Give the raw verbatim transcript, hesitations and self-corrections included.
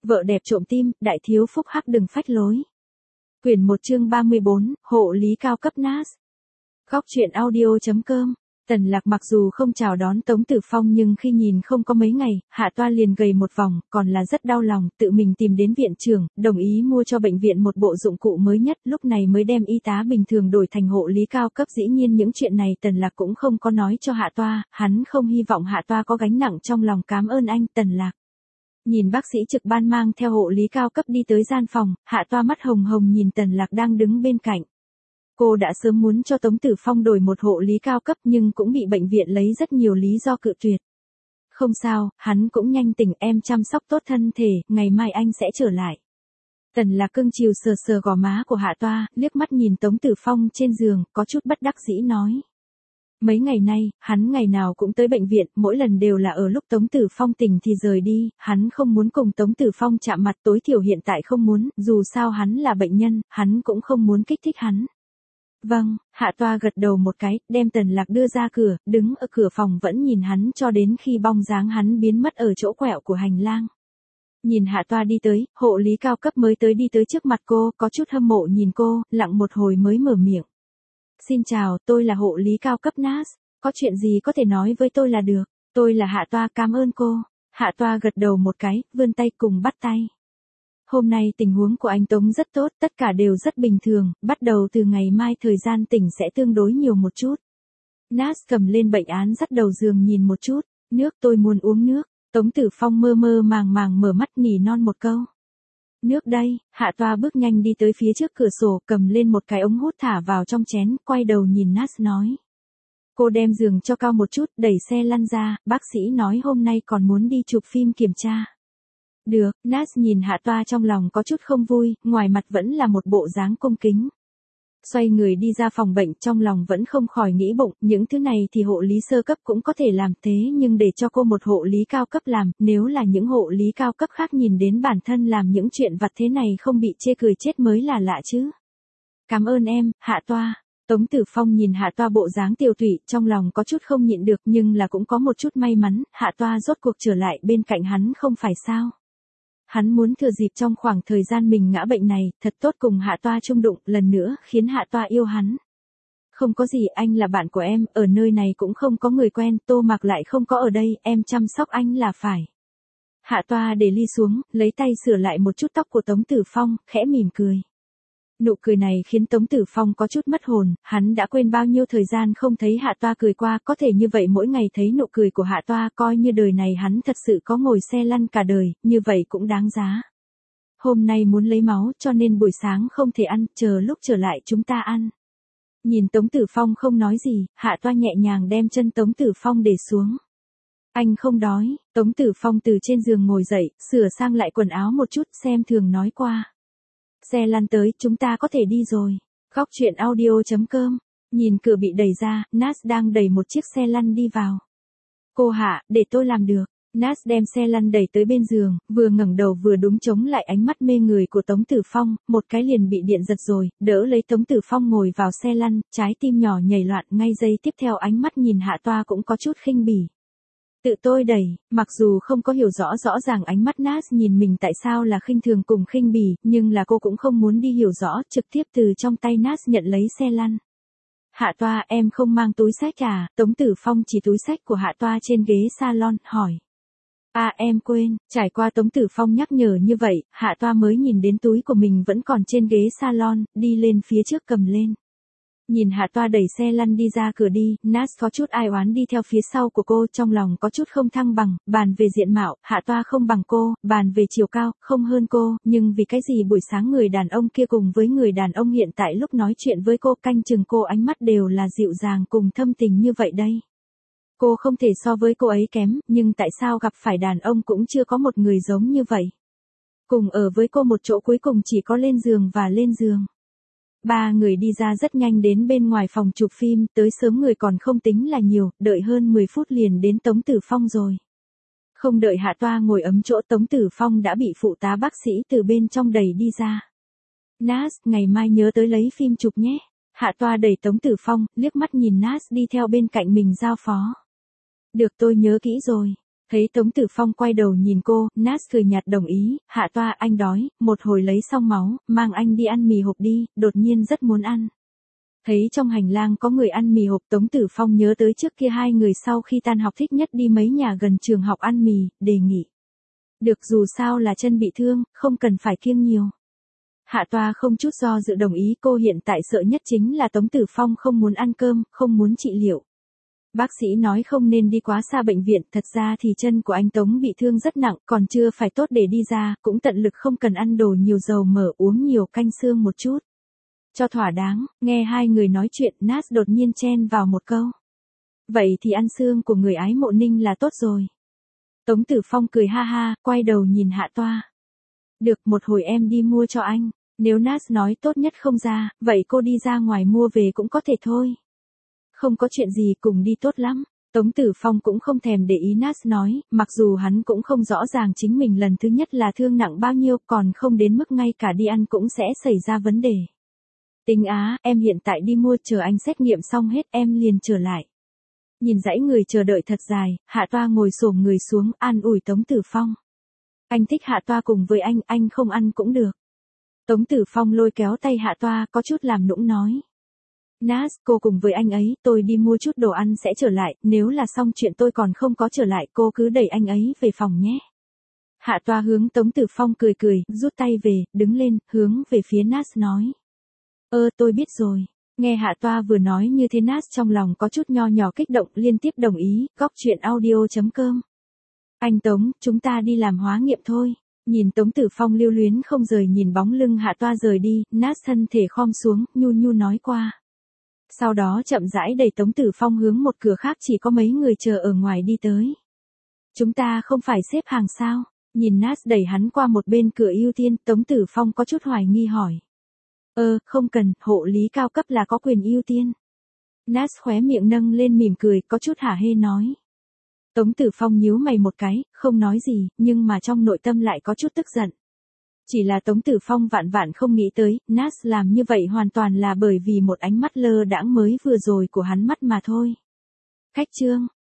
Vợ đẹp trộm tim, đại thiếu phúc hắc đừng phách lối. Quyển một chương ba mươi bốn, hộ lý cao cấp Nas. Góc truyện audio.com. Tần Lạc mặc dù không chào đón Tống Tử Phong nhưng khi nhìn không có mấy ngày, Hạ Toa liền gầy một vòng, còn là rất đau lòng, tự mình tìm đến viện trưởng, đồng ý mua cho bệnh viện một bộ dụng cụ mới nhất, lúc này mới đem y tá bình thường đổi thành hộ lý cao cấp. Dĩ nhiên những chuyện này Tần Lạc cũng không có nói cho Hạ Toa, hắn không hy vọng Hạ Toa có gánh nặng trong lòng. Cảm ơn anh, Tần Lạc. Nhìn bác sĩ trực ban mang theo hộ lý cao cấp đi tới gian phòng, Hạ Toa mắt hồng hồng nhìn Tần Lạc đang đứng bên cạnh. Cô đã sớm muốn cho Tống Tử Phong đổi một hộ lý cao cấp nhưng cũng bị bệnh viện lấy rất nhiều lý do cự tuyệt. Không sao, hắn cũng nhanh tỉnh, em chăm sóc tốt thân thể, ngày mai anh sẽ trở lại. Tần Lạc cưng chiều sờ sờ gò má của Hạ Toa, liếc mắt nhìn Tống Tử Phong trên giường, có chút bất đắc dĩ nói. Mấy ngày nay, hắn ngày nào cũng tới bệnh viện, mỗi lần đều là ở lúc Tống Tử Phong tỉnh thì rời đi, hắn không muốn cùng Tống Tử Phong chạm mặt, tối thiểu hiện tại không muốn, dù sao hắn là bệnh nhân, hắn cũng không muốn kích thích hắn. Vâng, Hạ Toa gật đầu một cái, đem Tần Lạc đưa ra cửa, đứng ở cửa phòng vẫn nhìn hắn cho đến khi bóng dáng hắn biến mất ở chỗ quẹo của hành lang. Nhìn Hạ Toa đi tới, hộ lý cao cấp mới tới đi tới trước mặt cô, có chút hâm mộ nhìn cô, lặng một hồi mới mở miệng. Xin chào, tôi là hộ lý cao cấp Nas, có chuyện gì có thể nói với tôi là được, tôi là Hạ Toa, cảm ơn cô. Hạ Toa gật đầu một cái, vươn tay cùng bắt tay. Hôm nay tình huống của anh Tống rất tốt, tất cả đều rất bình thường, bắt đầu từ ngày mai thời gian tỉnh sẽ tương đối nhiều một chút. Nas cầm lên bệnh án dắt đầu giường nhìn một chút, nước, tôi muốn uống nước. Tống Tử Phong mơ mơ màng màng mở mắt nỉ non một câu. Nước đây. Hạ Toa bước nhanh đi tới phía trước cửa sổ, cầm lên một cái ống hút thả vào trong chén, quay đầu nhìn Nas nói. Cô đem giường cho cao một chút, đẩy xe lăn ra, bác sĩ nói hôm nay còn muốn đi chụp phim kiểm tra. Được. Nas nhìn Hạ Toa trong lòng có chút không vui, ngoài mặt vẫn là một bộ dáng cung kính. Xoay người đi ra phòng bệnh, trong lòng vẫn không khỏi nghĩ bụng, những thứ này thì hộ lý sơ cấp cũng có thể làm, thế nhưng để cho cô một hộ lý cao cấp làm, nếu là những hộ lý cao cấp khác nhìn đến bản thân làm những chuyện vặt thế này không bị chê cười chết mới là lạ chứ. Cảm ơn em, Hạ Toa. Tống Tử Phong nhìn Hạ Toa bộ dáng tiều tụy, trong lòng có chút không nhịn được nhưng là cũng có một chút may mắn, Hạ Toa rốt cuộc trở lại bên cạnh hắn không phải sao. Hắn muốn thừa dịp trong khoảng thời gian mình ngã bệnh này, thật tốt cùng Hạ Toa chung đụng, lần nữa, khiến Hạ Toa yêu hắn. Không có gì, anh là bạn của em, ở nơi này cũng không có người quen, Tô Mạc lại không có ở đây, em chăm sóc anh là phải. Hạ Toa để ly xuống, lấy tay sửa lại một chút tóc của Tống Tử Phong, khẽ mỉm cười. Nụ cười này khiến Tống Tử Phong có chút mất hồn, hắn đã quên bao nhiêu thời gian không thấy Hạ Toa cười qua, có thể như vậy mỗi ngày thấy nụ cười của Hạ Toa, coi như đời này hắn thật sự có ngồi xe lăn cả đời, như vậy cũng đáng giá. Hôm nay muốn lấy máu cho nên buổi sáng không thể ăn, chờ lúc trở lại chúng ta ăn. Nhìn Tống Tử Phong không nói gì, Hạ Toa nhẹ nhàng đem chân Tống Tử Phong để xuống. Anh không đói. Tống Tử Phong từ trên giường ngồi dậy, sửa sang lại quần áo một chút, xem thường nói qua. Xe lăn tới, chúng ta có thể đi rồi. Góc truyện audio.com. Nhìn cửa bị đẩy ra, Nas đang đẩy một chiếc xe lăn đi vào. Cô Hạ, để tôi làm được. Nas đem xe lăn đẩy tới bên giường, vừa ngẩng đầu vừa đúng chống lại ánh mắt mê người của Tống Tử Phong, một cái liền bị điện giật rồi, đỡ lấy Tống Tử Phong ngồi vào xe lăn, trái tim nhỏ nhảy loạn, ngay giây tiếp theo ánh mắt nhìn Hạ Toa cũng có chút khinh bỉ. Tự tôi đẩy, mặc dù không có hiểu rõ rõ ràng ánh mắt Nas nhìn mình tại sao là khinh thường cùng khinh bỉ, nhưng là cô cũng không muốn đi hiểu rõ, trực tiếp từ trong tay Nas nhận lấy xe lăn. Hạ Toa, em không mang túi xách à? Tống Tử Phong chỉ túi xách của Hạ Toa trên ghế salon, hỏi. À em quên, trải qua Tống Tử Phong nhắc nhở như vậy, Hạ Toa mới nhìn đến túi của mình vẫn còn trên ghế salon, đi lên phía trước cầm lên. Nhìn Hạ Toa đẩy xe lăn đi ra cửa đi, Nas có chút ai oán đi theo phía sau của cô, trong lòng có chút không thăng bằng, bàn về diện mạo, Hạ Toa không bằng cô, bàn về chiều cao, không hơn cô, nhưng vì cái gì buổi sáng người đàn ông kia cùng với người đàn ông hiện tại lúc nói chuyện với cô canh chừng cô ánh mắt đều là dịu dàng cùng thâm tình như vậy đây. Cô không thể so với cô ấy kém, nhưng tại sao gặp phải đàn ông cũng chưa có một người giống như vậy. Cùng ở với cô một chỗ cuối cùng chỉ có lên giường và lên giường. Ba người đi ra rất nhanh đến bên ngoài phòng chụp phim, tới sớm người còn không tính là nhiều, đợi hơn mười phút liền đến Tống Tử Phong rồi. Không đợi Hạ Toa ngồi ấm chỗ, Tống Tử Phong đã bị phụ tá bác sĩ từ bên trong đẩy đi ra. Nas, ngày mai nhớ tới lấy phim chụp nhé. Hạ Toa đẩy Tống Tử Phong, liếc mắt nhìn Nas đi theo bên cạnh mình giao phó. Được, tôi nhớ kỹ rồi. Thấy Tống Tử Phong quay đầu nhìn cô, Nat cười nhạt đồng ý, Hạ Toa anh đói, một hồi lấy xong máu, mang anh đi ăn mì hộp đi, đột nhiên rất muốn ăn. Thấy trong hành lang có người ăn mì hộp, Tống Tử Phong nhớ tới trước kia hai người sau khi tan học thích nhất đi mấy nhà gần trường học ăn mì, đề nghị. Được, dù sao là chân bị thương, không cần phải kiêng nhiều. Hạ Toa không chút do dự đồng ý, cô hiện tại sợ nhất chính là Tống Tử Phong không muốn ăn cơm, không muốn trị liệu. Bác sĩ nói không nên đi quá xa bệnh viện, thật ra thì chân của anh Tống bị thương rất nặng, còn chưa phải tốt để đi ra, cũng tận lực không cần ăn đồ nhiều dầu mỡ, uống nhiều canh xương một chút. Cho thỏa đáng, nghe hai người nói chuyện, Nat đột nhiên chen vào một câu. Vậy thì ăn xương của người ái mộ Ninh là tốt rồi. Tống Tử Phong cười ha ha, quay đầu nhìn Hạ Toa. Được, một hồi em đi mua cho anh. Nếu Nat nói tốt nhất không ra, vậy cô đi ra ngoài mua về cũng có thể thôi. Không có chuyện gì, cùng đi tốt lắm. Tống Tử Phong cũng không thèm để ý Nat nói, mặc dù hắn cũng không rõ ràng chính mình lần thứ nhất là thương nặng bao nhiêu, còn không đến mức ngay cả đi ăn cũng sẽ xảy ra vấn đề. Tính á, em hiện tại đi mua, chờ anh xét nghiệm xong hết em liền trở lại. Nhìn dãy người chờ đợi thật dài, Hạ Toa ngồi xổm người xuống, an ủi Tống Tử Phong. Anh thích Hạ Toa cùng với anh, anh không ăn cũng được. Tống Tử Phong lôi kéo tay Hạ Toa, có chút làm nũng nói. Nat, cô cùng với anh ấy, tôi đi mua chút đồ ăn sẽ trở lại, nếu là xong chuyện tôi còn không có trở lại, cô cứ đẩy anh ấy về phòng nhé. Hạ Toa hướng Tống Tử Phong cười cười, rút tay về, đứng lên, hướng về phía Nat nói. Ơ, tôi biết rồi. Nghe Hạ Toa vừa nói như thế, Nat trong lòng có chút nho nhỏ kích động, liên tiếp đồng ý, góc truyện audio chấm com. Anh Tống, chúng ta đi làm hóa nghiệm thôi. Nhìn Tống Tử Phong lưu luyến không rời nhìn bóng lưng Hạ Toa rời đi, Nat thân thể khom xuống, nhu nhu nói qua. Sau đó chậm rãi đẩy Tống Tử Phong hướng một cửa khác chỉ có mấy người chờ ở ngoài đi tới. Chúng ta không phải xếp hàng sao? Nhìn Nat đẩy hắn qua một bên cửa ưu tiên, Tống Tử Phong có chút hoài nghi hỏi. Ơ, không cần, hộ lý cao cấp là có quyền ưu tiên. Nat khóe miệng nâng lên mỉm cười, có chút hả hê nói. Tống Tử Phong nhíu mày một cái, không nói gì, nhưng mà trong nội tâm lại có chút tức giận. Chỉ là Tống Tử Phong vạn vạn không nghĩ tới, Nat làm như vậy hoàn toàn là bởi vì một ánh mắt lơ đãng mới vừa rồi của hắn mắt mà thôi. Khách trương,